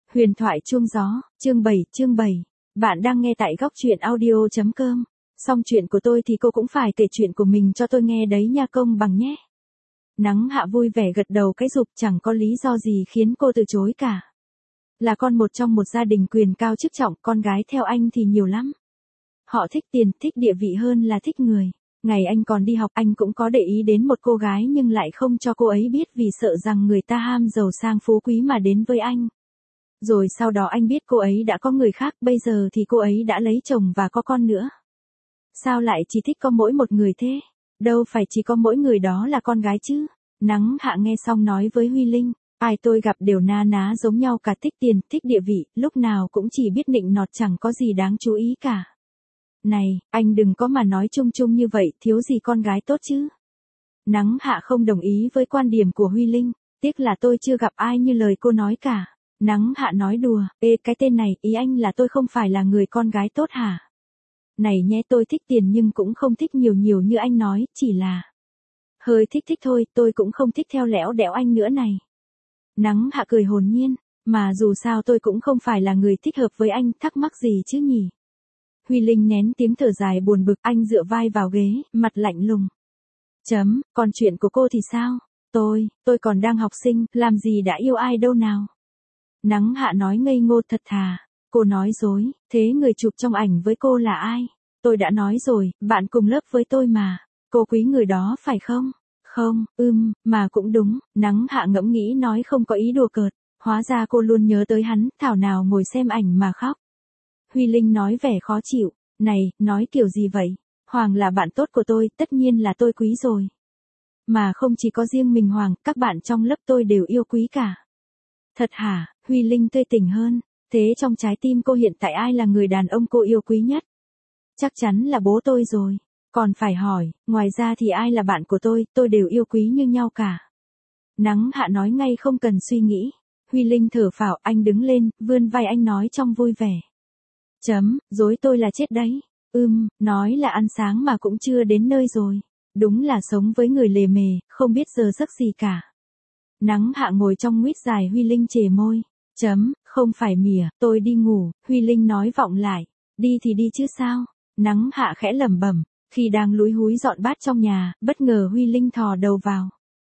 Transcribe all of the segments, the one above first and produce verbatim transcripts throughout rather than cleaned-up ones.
Huyền thoại chuông gió, chương bảy, chương bảy. Bạn đang nghe tại góc truyện audio.com. Xong chuyện của tôi thì cô cũng phải kể chuyện của mình cho tôi nghe đấy nha, công bằng nhé. Nắng Hạ vui vẻ gật đầu cái rụp, chẳng có lý do gì khiến cô từ chối cả. Là con một trong một gia đình quyền cao chức trọng, con gái theo anh thì nhiều lắm. Họ thích tiền, thích địa vị hơn là thích người. Ngày anh còn đi học anh cũng có để ý đến một cô gái nhưng lại không cho cô ấy biết vì sợ rằng người ta ham giàu sang phú quý mà đến với anh. Rồi sau đó anh biết cô ấy đã có người khác, bây giờ thì cô ấy đã lấy chồng và có con nữa. Sao lại chỉ thích có mỗi một người thế? Đâu phải chỉ có mỗi người đó là con gái chứ. Nắng Hạ nghe xong nói với Huy Linh, ai tôi gặp đều na ná giống nhau cả, thích tiền, thích địa vị, lúc nào cũng chỉ biết nịnh nọt, chẳng có gì đáng chú ý cả. Này, anh đừng có mà nói chung chung như vậy, thiếu gì con gái tốt chứ. Nắng Hạ không đồng ý với quan điểm của Huy Linh, tiếc là tôi chưa gặp ai như lời cô nói cả. Nắng Hạ nói đùa, ê cái tên này, ý anh là tôi không phải là người con gái tốt hả? Này nhé, tôi thích tiền nhưng cũng không thích nhiều nhiều như anh nói, chỉ là hơi thích thích thôi, tôi cũng không thích theo lẽo đẽo anh nữa này. Nắng Hạ cười hồn nhiên, mà dù sao tôi cũng không phải là người thích hợp với anh, thắc mắc gì chứ nhỉ? Huy Linh nén tiếng thở dài buồn bực, anh dựa vai vào ghế, mặt lạnh lùng. Chấm, còn chuyện của cô thì sao? Tôi, tôi còn đang học sinh, làm gì đã yêu ai đâu nào? Nắng Hạ nói ngây ngô thật thà. Cô nói dối, thế người chụp trong ảnh với cô là ai? Tôi đã nói rồi, bạn cùng lớp với tôi mà. Cô quý người đó phải không? Không, ưm, mà cũng đúng. Nắng Hạ ngẫm nghĩ nói không có ý đùa cợt. Hóa ra cô luôn nhớ tới hắn, thảo nào ngồi xem ảnh mà khóc. Huy Linh nói vẻ khó chịu. Này, nói kiểu gì vậy? Hoàng là bạn tốt của tôi, tất nhiên là tôi quý rồi. Mà không chỉ có riêng mình Hoàng, các bạn trong lớp tôi đều yêu quý cả. Thật hả? Huy Linh tươi tỉnh hơn. Thế trong trái tim cô hiện tại ai là người đàn ông cô yêu quý nhất? Chắc chắn là bố tôi rồi. Còn phải hỏi, ngoài ra thì ai là bạn của tôi, tôi đều yêu quý như nhau cả. Nắng Hạ nói ngay không cần suy nghĩ. Huy Linh thở phào, anh đứng lên, vươn vai anh nói trong vui vẻ. Chấm, dối tôi là chết đấy. Ưm, nói là ăn sáng mà cũng chưa đến nơi rồi. Đúng là sống với người lề mề, không biết giờ giấc gì cả. Nắng Hạ ngồi trong nguyết dài, Huy Linh chề môi. Chấm, không phải mỉa, tôi đi ngủ, Huy Linh nói vọng lại. Đi thì đi chứ sao? Nắng Hạ khẽ lẩm bẩm, khi đang lúi húi dọn bát trong nhà, bất ngờ Huy Linh thò đầu vào.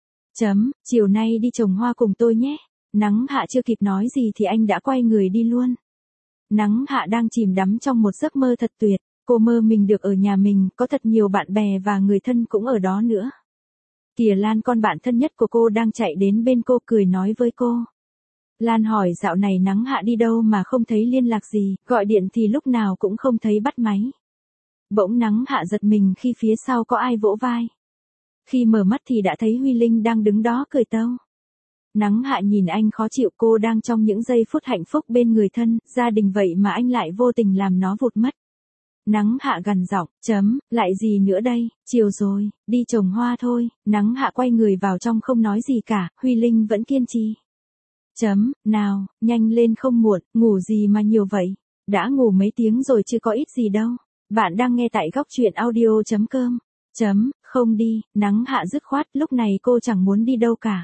Chấm, chiều nay đi trồng hoa cùng tôi nhé. Nắng Hạ chưa kịp nói gì thì anh đã quay người đi luôn. Nắng Hạ đang chìm đắm trong một giấc mơ thật tuyệt, cô mơ mình được ở nhà mình, có thật nhiều bạn bè và người thân cũng ở đó nữa. Kìa Lan, con bạn thân nhất của cô đang chạy đến bên cô cười nói với cô. Lan hỏi dạo này Nắng Hạ đi đâu mà không thấy liên lạc gì, gọi điện thì lúc nào cũng không thấy bắt máy. Bỗng Nắng Hạ giật mình khi phía sau có ai vỗ vai. Khi mở mắt thì đã thấy Huy Linh đang đứng đó cười tâu. Nắng Hạ nhìn anh khó chịu, cô đang trong những giây phút hạnh phúc bên người thân, gia đình vậy mà anh lại vô tình làm nó vụt mất. Nắng Hạ gằn giọng, chấm, lại gì nữa đây, chiều rồi, đi trồng hoa thôi. Nắng Hạ quay người vào trong không nói gì cả, Huy Linh vẫn kiên trì. Chấm, nào, nhanh lên không muộn, ngủ gì mà nhiều vậy, đã ngủ mấy tiếng rồi chứ có ít gì đâu. Bạn đang nghe tại góc truyện audio.com. Chấm, không đi, Nắng Hạ dứt khoát, lúc này cô chẳng muốn đi đâu cả.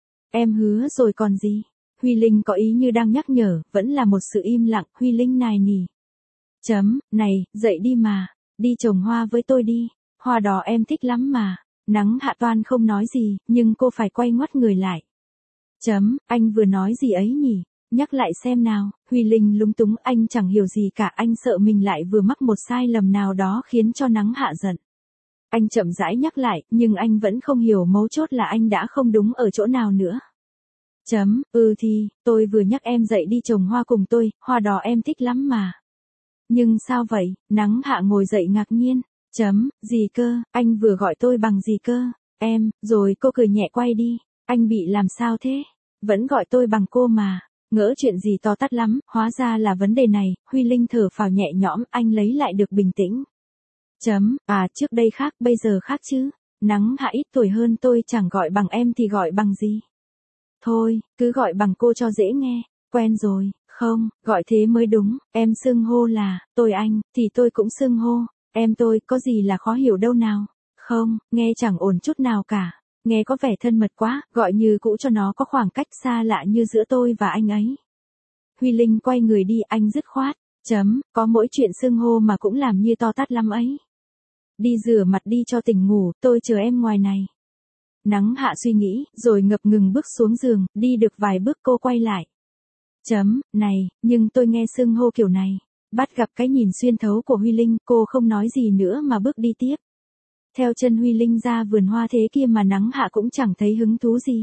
Em hứa rồi còn gì. Huy Linh có ý như đang nhắc nhở, vẫn là một sự im lặng, Huy Linh nài nỉ. Chấm, này, dậy đi mà, đi trồng hoa với tôi đi, hoa đỏ em thích lắm mà. Nắng Hạ toan không nói gì, nhưng cô phải quay ngoắt người lại. Chấm, anh vừa nói gì ấy nhỉ, nhắc lại xem nào. Huy Linh lúng túng, anh chẳng hiểu gì cả, anh sợ mình lại vừa mắc một sai lầm nào đó khiến cho Nắng Hạ giận. Anh chậm rãi nhắc lại, nhưng anh vẫn không hiểu mấu chốt là anh đã không đúng ở chỗ nào nữa. Chấm, ừ thì, tôi vừa nhắc em dậy đi trồng hoa cùng tôi, hoa đỏ em thích lắm mà. Nhưng sao vậy? Nắng Hạ ngồi dậy ngạc nhiên. Chấm, gì cơ, anh vừa gọi tôi bằng gì cơ? Em, rồi cô cười nhẹ quay đi. Anh bị làm sao thế? Vẫn gọi tôi bằng cô mà. Ngỡ chuyện gì to tát lắm, hóa ra là vấn đề này. Huy Linh thở phào nhẹ nhõm, anh lấy lại được bình tĩnh. Chấm, à trước đây khác, bây giờ khác chứ. Nắng Hạ ít tuổi hơn tôi, chẳng gọi bằng em thì gọi bằng gì. Thôi, cứ gọi bằng cô cho dễ nghe. Quen rồi, không, gọi thế mới đúng. Em xưng hô là, tôi anh, thì tôi cũng xưng hô. Em tôi, có gì là khó hiểu đâu nào. Không, nghe chẳng ổn chút nào cả. Nghe có vẻ thân mật quá, gọi như cũ cho nó có khoảng cách xa lạ như giữa tôi và anh ấy. Huy Linh quay người đi, anh dứt khoát. Chấm, có mỗi chuyện xưng hô mà cũng làm như to tát lắm ấy. Đi rửa mặt đi cho tỉnh ngủ, tôi chờ em ngoài này. Nắng Hạ suy nghĩ, rồi ngập ngừng bước xuống giường, đi được vài bước cô quay lại. Chấm, này, nhưng tôi nghe xưng hô kiểu này. Bắt gặp cái nhìn xuyên thấu của Huy Linh, cô không nói gì nữa mà bước đi tiếp. Theo chân Huy Linh ra vườn hoa thế kia mà Nắng Hạ cũng chẳng thấy hứng thú gì.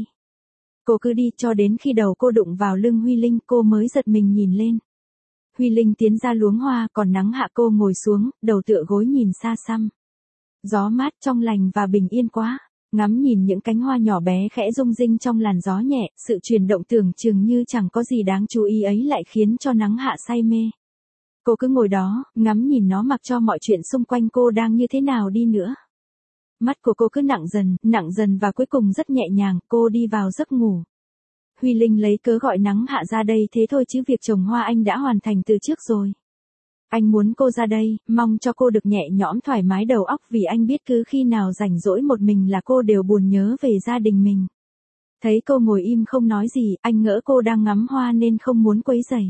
Cô cứ đi cho đến khi đầu cô đụng vào lưng Huy Linh, cô mới giật mình nhìn lên. Huy Linh tiến ra luống hoa, còn Nắng Hạ cô ngồi xuống, đầu tựa gối nhìn xa xăm. Gió mát trong lành và bình yên quá. Ngắm nhìn những cánh hoa nhỏ bé khẽ rung rinh trong làn gió nhẹ, sự chuyển động tưởng chừng như chẳng có gì đáng chú ý ấy lại khiến cho Nắng Hạ say mê. Cô cứ ngồi đó, ngắm nhìn nó mặc cho mọi chuyện xung quanh cô đang như thế nào đi nữa. Mắt của cô cứ nặng dần, nặng dần và cuối cùng rất nhẹ nhàng, cô đi vào giấc ngủ. Huy Linh lấy cớ gọi Nắng Hạ ra đây thế thôi chứ việc trồng hoa anh đã hoàn thành từ trước rồi. Anh muốn cô ra đây, mong cho cô được nhẹ nhõm thoải mái đầu óc vì anh biết cứ khi nào rảnh rỗi một mình là cô đều buồn nhớ về gia đình mình. Thấy cô ngồi im không nói gì, anh ngỡ cô đang ngắm hoa nên không muốn quấy rầy.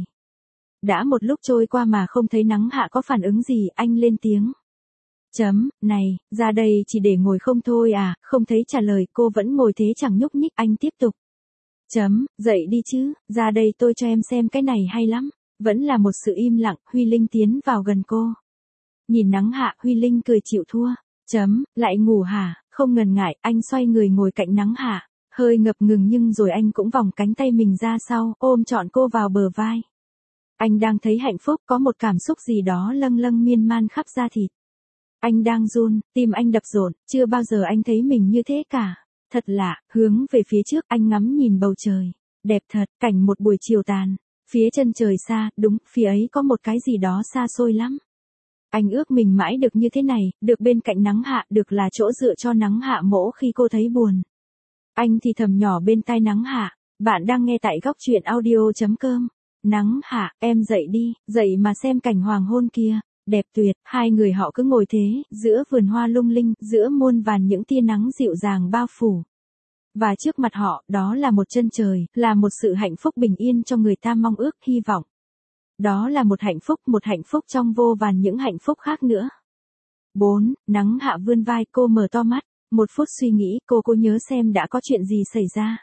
Đã một lúc trôi qua mà không thấy Nắng Hạ có phản ứng gì, anh lên tiếng. Chấm, này, ra đây chỉ để ngồi không thôi à, không thấy trả lời, cô vẫn ngồi thế chẳng nhúc nhích, anh tiếp tục. Chấm, dậy đi chứ, ra đây tôi cho em xem cái này hay lắm. Vẫn là một sự im lặng, Huy Linh tiến vào gần cô. Nhìn Nắng Hạ, Huy Linh cười chịu thua. Chấm, lại ngủ hả, không ngần ngại, anh xoay người ngồi cạnh Nắng Hạ. Hơi ngập ngừng nhưng rồi anh cũng vòng cánh tay mình ra sau, ôm trọn cô vào bờ vai. Anh đang thấy hạnh phúc, có một cảm xúc gì đó lâng lâng miên man khắp da thịt. Anh đang run, tim anh đập rộn, chưa bao giờ anh thấy mình như thế cả. Thật lạ, hướng về phía trước anh ngắm nhìn bầu trời. Đẹp thật, cảnh một buổi chiều tàn. Phía chân trời xa, đúng, phía ấy có một cái gì đó xa xôi lắm. Anh ước mình mãi được như thế này, được bên cạnh Nắng Hạ, được là chỗ dựa cho Nắng Hạ mỗi khi cô thấy buồn. Anh thì thầm nhỏ bên tai Nắng Hạ, bạn đang nghe tại góc truyện audio chấm com. Nắng Hạ, em dậy đi, dậy mà xem cảnh hoàng hôn kia, đẹp tuyệt. Hai người họ cứ ngồi thế, giữa vườn hoa lung linh, giữa muôn vàn những tia nắng dịu dàng bao phủ. Và trước mặt họ, đó là một chân trời, là một sự hạnh phúc bình yên cho người ta mong ước, hy vọng. Đó là một hạnh phúc, một hạnh phúc trong vô vàn những hạnh phúc khác nữa. bốn. Nắng Hạ vươn vai, cô mở to mắt. Một phút suy nghĩ, cô cô nhớ xem đã có chuyện gì xảy ra.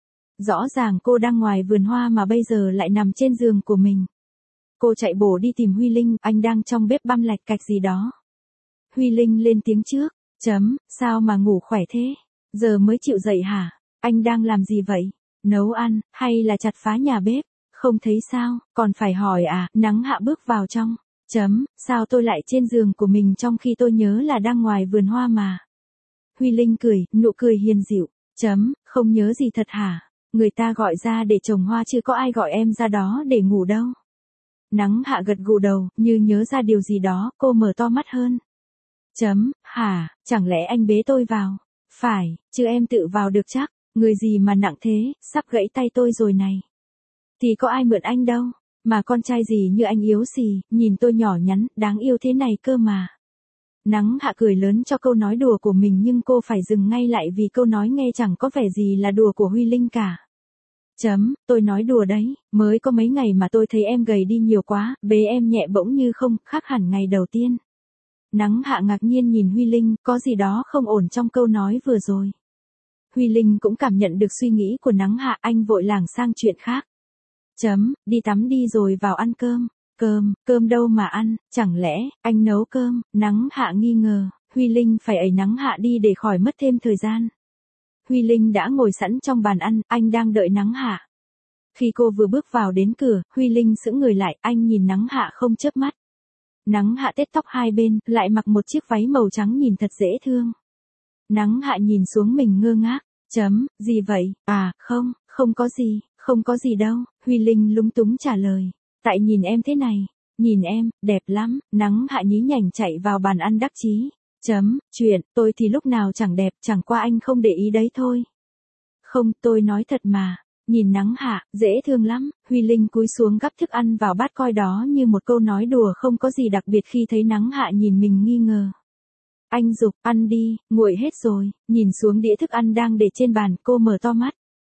Rõ ràng cô đang ngoài vườn hoa mà bây giờ lại nằm trên giường của mình. Cô chạy bổ đi tìm Huy Linh, anh đang trong bếp băm lạch cạch gì đó. Huy Linh lên tiếng trước. Chấm, sao mà ngủ khỏe thế? Giờ mới chịu dậy hả? Anh đang làm gì vậy? Nấu ăn, hay là chặt phá nhà bếp? Không thấy sao, còn phải hỏi à? Nắng Hạ bước vào trong. Chấm, sao tôi lại trên giường của mình trong khi tôi nhớ là đang ngoài vườn hoa mà? Huy Linh cười, nụ cười hiền dịu. Chấm, không nhớ gì thật hả? Người ta gọi ra để trồng hoa chứ có ai gọi em ra đó để ngủ đâu. Nắng Hạ gật gù đầu, như nhớ ra điều gì đó, cô mở to mắt hơn. Chấm, hả, chẳng lẽ anh bế tôi vào? Phải, chứ em tự vào được chắc, người gì mà nặng thế, sắp gãy tay tôi rồi này. Thì có ai mượn anh đâu, mà con trai gì như anh yếu xì, nhìn tôi nhỏ nhắn, đáng yêu thế này cơ mà. Nắng Hạ cười lớn cho câu nói đùa của mình nhưng cô phải dừng ngay lại vì câu nói nghe chẳng có vẻ gì là đùa của Huy Linh cả. Chấm, tôi nói đùa đấy, mới có mấy ngày mà tôi thấy em gầy đi nhiều quá, bế em nhẹ bỗng như không, khác hẳn ngày đầu tiên. Nắng Hạ ngạc nhiên nhìn Huy Linh, có gì đó không ổn trong câu nói vừa rồi. Huy Linh cũng cảm nhận được suy nghĩ của Nắng Hạ, anh vội lảng sang chuyện khác. Chấm, đi tắm đi rồi vào ăn cơm. Cơm, cơm đâu mà ăn, chẳng lẽ, anh nấu cơm? Nắng Hạ nghi ngờ, Huy Linh phải ẩy Nắng Hạ đi để khỏi mất thêm thời gian. Huy Linh đã ngồi sẵn trong bàn ăn, anh đang đợi Nắng Hạ. Khi cô vừa bước vào đến cửa, Huy Linh sững người lại, anh nhìn Nắng Hạ không chớp mắt. Nắng Hạ tết tóc hai bên, lại mặc một chiếc váy màu trắng nhìn thật dễ thương. Nắng Hạ nhìn xuống mình ngơ ngác. Chấm, gì vậy? À, không, không có gì, không có gì đâu. Huy Linh lúng túng trả lời. Tại nhìn em thế này, nhìn em, đẹp lắm. Nắng Hạ nhí nhảnh chạy vào bàn ăn đắc chí. Chấm, chuyện, tôi thì lúc nào chẳng đẹp, chẳng qua anh không để ý đấy thôi. Không, tôi nói thật mà. Nhìn Nắng Hạ, dễ thương lắm. Huy Linh cúi xuống gắp thức ăn vào bát coi đó như một câu nói đùa không có gì đặc biệt khi thấy Nắng Hạ nhìn mình nghi ngờ. Anh giục, ăn đi, nguội hết rồi. Nhìn xuống đĩa thức ăn đang để trên bàn, cô mở to mắt.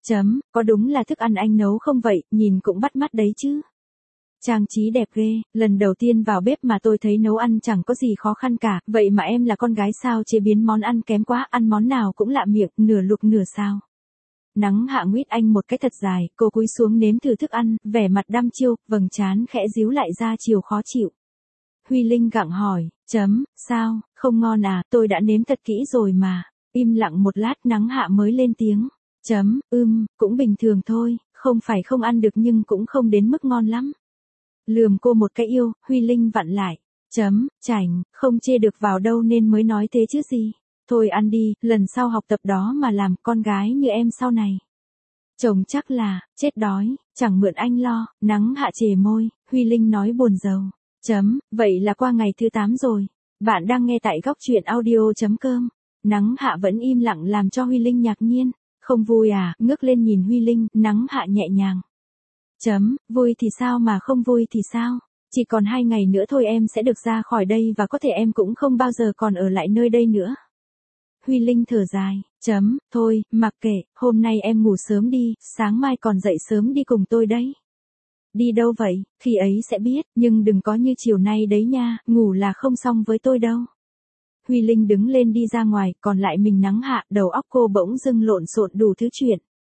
Chấm, có đúng là thức ăn anh nấu không vậy, nhìn cũng bắt mắt đấy chứ. Trang trí đẹp ghê, lần đầu tiên vào bếp mà tôi thấy nấu ăn chẳng có gì khó khăn cả, vậy mà em là con gái sao chế biến món ăn kém quá, ăn món nào cũng lạ miệng, nửa lục nửa sao. Nắng hạ nguyết anh một cái thật dài, cô cúi xuống nếm thử thức ăn, vẻ mặt đăm chiêu, vầng trán khẽ díu lại ra chiều khó chịu. Huy Linh gặng hỏi, chấm, sao, không ngon à, tôi đã nếm thật kỹ rồi mà. Im lặng một lát nắng hạ mới lên tiếng. Chấm, ưm, cũng bình thường thôi, không phải không ăn được nhưng cũng không đến mức ngon lắm. Lườm cô một cái yêu, Huy Linh vặn lại. Chấm, chảnh, không chê được vào đâu nên mới nói thế chứ gì. Thôi ăn đi, lần sau học tập đó mà làm con gái như em sau này. Chồng chắc là, chết đói, chẳng mượn anh lo, nắng hạ chề môi, Huy Linh nói buồn rầu. Chấm, vậy là qua ngày thứ tám rồi. Bạn đang nghe tại góc truyện audio.com. Nắng hạ vẫn im lặng làm cho Huy Linh ngạc nhiên. Không vui à, ngước lên nhìn Huy Linh, nắng hạ nhẹ nhàng. Chấm, vui thì sao mà không vui thì sao? Chỉ còn hai ngày nữa thôi em sẽ được ra khỏi đây và có thể em cũng không bao giờ còn ở lại nơi đây nữa. Huy Linh thở dài, chấm, thôi, mặc kệ, hôm nay em ngủ sớm đi, sáng mai còn dậy sớm đi cùng tôi đấy. Đi đâu vậy, khi ấy sẽ biết, nhưng đừng có như chiều nay đấy nha, ngủ là không xong với tôi đâu. Huy Linh đứng lên đi ra ngoài, còn lại mình nắng hạ, đầu óc cô bỗng dưng lộn xộn đủ thứ chuyện.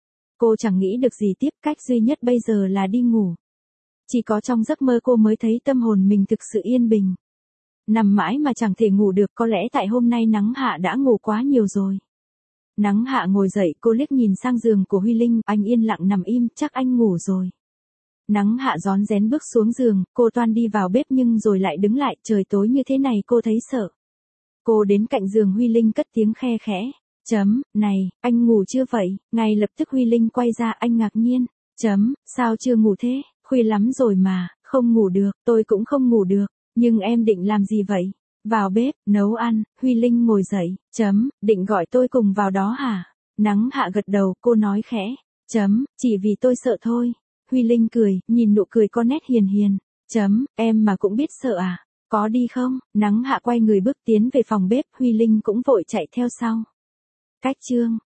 Cô chẳng nghĩ được gì tiếp, cách duy nhất bây giờ là đi ngủ. Chỉ có trong giấc mơ cô mới thấy tâm hồn mình thực sự yên bình. Nằm mãi mà chẳng thể ngủ được, có lẽ tại hôm nay nắng hạ đã ngủ quá nhiều rồi. Nắng hạ ngồi dậy, cô liếc nhìn sang giường của Huy Linh, anh yên lặng nằm im, chắc anh ngủ rồi. Nắng hạ rón rén bước xuống giường, cô toan đi vào bếp nhưng rồi lại đứng lại, trời tối như thế này cô thấy sợ. Cô đến cạnh giường Huy Linh cất tiếng khe khẽ. Chấm, này, anh ngủ chưa vậy? Ngay lập tức Huy Linh quay ra, anh ngạc nhiên. Chấm, sao chưa ngủ thế? Khuya lắm rồi mà, không ngủ được, tôi cũng không ngủ được. Nhưng em định làm gì vậy? Vào bếp, nấu ăn, Huy Linh ngồi dậy. Chấm, định gọi tôi cùng vào đó hả? Nắng hạ gật đầu, cô nói khẽ. Chấm, chỉ vì tôi sợ thôi. Huy Linh cười, nhìn nụ cười có nét hiền hiền. Chấm, em mà cũng biết sợ à? Có đi không? Nắng hạ quay người bước tiến về phòng bếp, Huy Linh cũng vội chạy theo sau. Cách chương